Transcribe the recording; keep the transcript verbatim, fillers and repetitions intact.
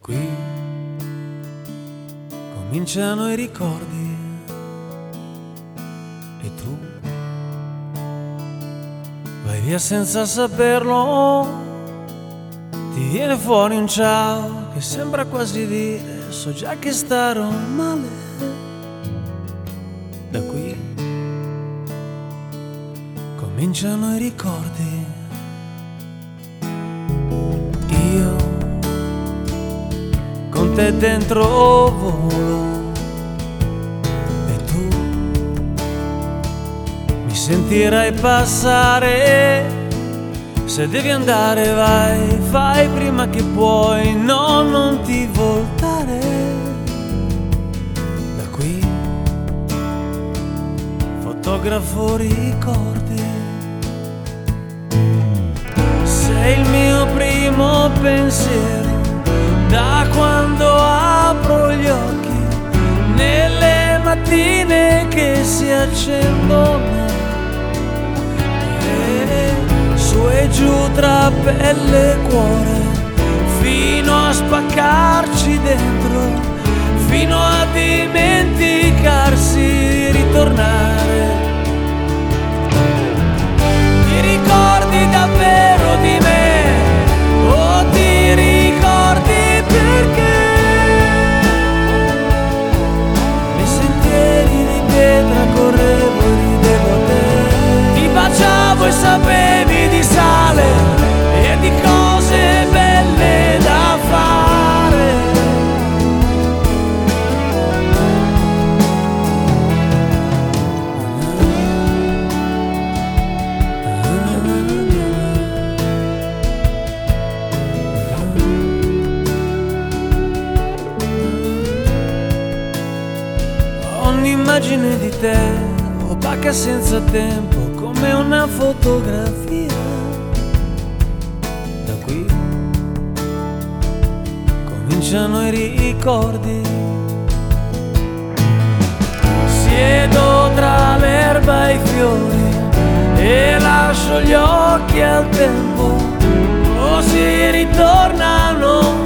qui cominciano i ricordi e tu vai via senza saperlo, ti viene fuori un ciao che sembra quasi dire so già che starò male. Da qui cominciano i ricordi. Io con te dentro volo e tu mi sentirai passare. Se devi andare vai, fai prima che puoi, no, non ti voltare. Da qui fotografo ricordi. Sei il mio primo pensiero da quando apro gli occhi, nelle mattine che si accendono e su e giù tra pelle e cuore, fino a spaccarci dentro, fino a dimenticarsi di ritornare. Ti ricordi davvero di me? O ti ricordi perché nei sentieri di pietra correvo e ridevo a te? Ti baciavo e sapevi di sale e di cose belle da fare. Un'immagine di te, opaca senza tempo, come una fotografia. Da qui cominciano i ricordi. Siedo tra l'erba e i fiori e lascio gli occhi al tempo, così ritornano